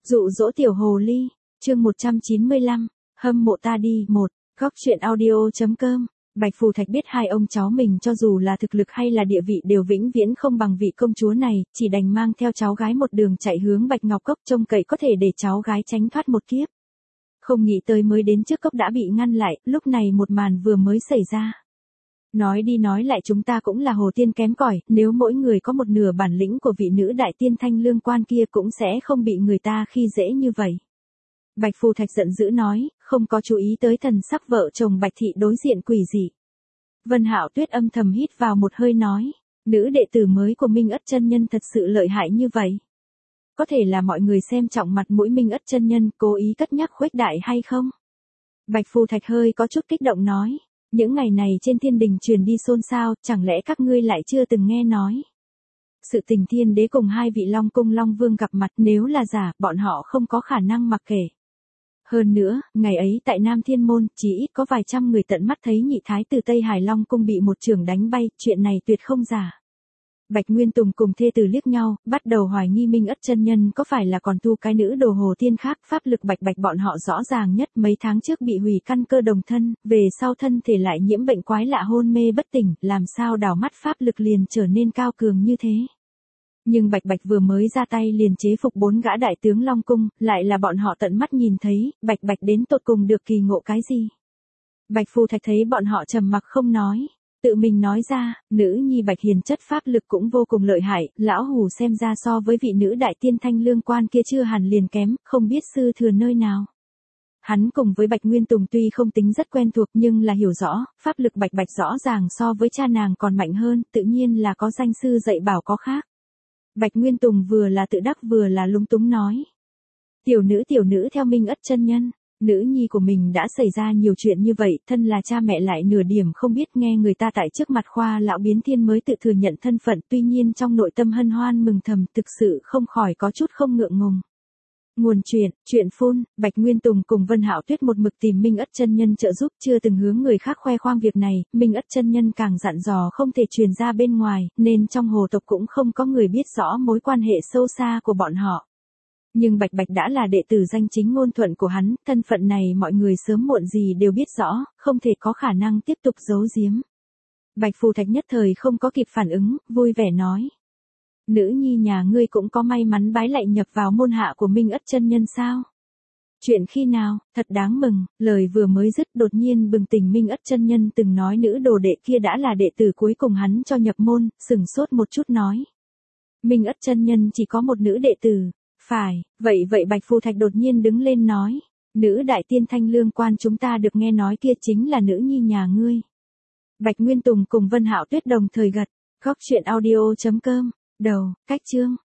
Dụ dỗ tiểu hồ ly, chương 195, hâm mộ ta đi, 1, góc truyện audio.com. Bạch Phù Thạch biết hai ông cháu mình cho dù là thực lực hay là địa vị đều vĩnh viễn không bằng vị công chúa này, chỉ đành mang theo cháu gái một đường chạy hướng Bạch Ngọc Cốc trông cậy có thể để cháu gái tránh thoát một kiếp. Không nghĩ tới mới đến trước cốc đã bị ngăn lại, lúc này một màn vừa mới xảy ra. Nói đi nói lại chúng ta cũng là hồ tiên kém cỏi, nếu mỗi người có một nửa bản lĩnh của vị nữ đại tiên thanh lương quan kia cũng sẽ không bị người ta khi dễ như vậy. Bạch Phù Thạch giận dữ nói, không có chú ý tới thần sắc vợ chồng Bạch Thị đối diện quỷ dị. Vân Hạo Tuyết âm thầm hít vào một hơi nói, nữ đệ tử mới của Minh Ất chân nhân thật sự lợi hại như vậy. Có thể là mọi người xem trọng mặt mũi Minh Ất chân nhân cố ý cất nhắc khuếch đại hay không? Bạch Phù Thạch hơi có chút kích động nói, những ngày này trên thiên đình truyền đi xôn xao, chẳng lẽ các ngươi lại chưa từng nghe nói? Sự tình thiên đế cùng hai vị Long Cung Long Vương gặp mặt, nếu là giả, bọn họ không có khả năng mặc kệ. Hơn nữa, ngày ấy tại Nam Thiên Môn, chỉ ít có vài trăm người tận mắt thấy nhị thái tử Tây Hải Long Cung bị một chưởng đánh bay, chuyện này tuyệt không giả. Bạch Nguyên Tùng cùng thê tử liếc nhau, bắt đầu hoài nghi Minh Ất chân nhân có phải là còn tu cái nữ đồ hồ tiên khác, pháp lực bạch bạch bọn họ rõ ràng nhất, mấy tháng trước bị hủy căn cơ đồng thân, về sau thân thể lại nhiễm bệnh quái lạ hôn mê bất tỉnh, làm sao đảo mắt pháp lực liền trở nên cao cường như thế. Nhưng Bạch Bạch vừa mới ra tay liền chế phục 4 gã đại tướng Long Cung, lại là bọn họ tận mắt nhìn thấy, Bạch Bạch đến tột cùng được kỳ ngộ cái gì. Bạch Phù Thạch thấy bọn họ trầm mặc không nói, tự mình nói ra, nữ nhi Bạch Hiền chất pháp lực cũng vô cùng lợi hại, lão hủ xem ra so với vị nữ đại tiên thanh lương quan kia chưa hẳn liền kém, không biết sư thừa nơi nào. Hắn cùng với Bạch Nguyên Tùng tuy không tính rất quen thuộc nhưng là hiểu rõ, pháp lực Bạch Bạch rõ ràng so với cha nàng còn mạnh hơn, tự nhiên là có danh sư dạy bảo có khác. Bạch Nguyên Tùng vừa là tự đắc vừa là lúng túng nói. Tiểu nữ theo Minh Ất chân nhân, nữ nhi của mình đã xảy ra nhiều chuyện như vậy, thân là cha mẹ lại nửa điểm không biết, nghe người ta tại trước mặt khoa lão biến thiên mới tự thừa nhận thân phận, tuy nhiên trong nội tâm hân hoan mừng thầm, thực sự không khỏi có chút không ngượng ngùng. Nguồn chuyện phun, Bạch Nguyên Tùng cùng Vân Hạo Tuyết một mực tìm Minh Ất chân nhân trợ giúp, chưa từng hướng người khác khoe khoang việc này, Minh Ất chân nhân càng dặn dò không thể truyền ra bên ngoài, nên trong hồ tộc cũng không có người biết rõ mối quan hệ sâu xa của bọn họ. Nhưng Bạch Bạch đã là đệ tử danh chính ngôn thuận của hắn, thân phận này mọi người sớm muộn gì đều biết rõ, không thể có khả năng tiếp tục giấu giếm. Bạch Phù Thạch nhất thời không có kịp phản ứng, vui vẻ nói. Nữ nhi nhà ngươi cũng có may mắn bái lại nhập vào môn hạ của Minh Ất chân nhân sao? Chuyện khi nào, thật đáng mừng, lời vừa mới dứt đột nhiên bừng tỉnh Minh Ất chân nhân từng nói nữ đồ đệ kia đã là đệ tử cuối cùng hắn cho nhập môn, sửng sốt một chút nói. Minh Ất chân nhân chỉ có một nữ đệ tử, phải, vậy Bạch Phù Thạch đột nhiên đứng lên nói, nữ đại tiên thanh lương quan chúng ta được nghe nói kia chính là nữ nhi nhà ngươi. Bạch Nguyên Tùng cùng Vân Hạo Tuyết đồng thời gật, góc truyện audio.com. Đầu, cách chương.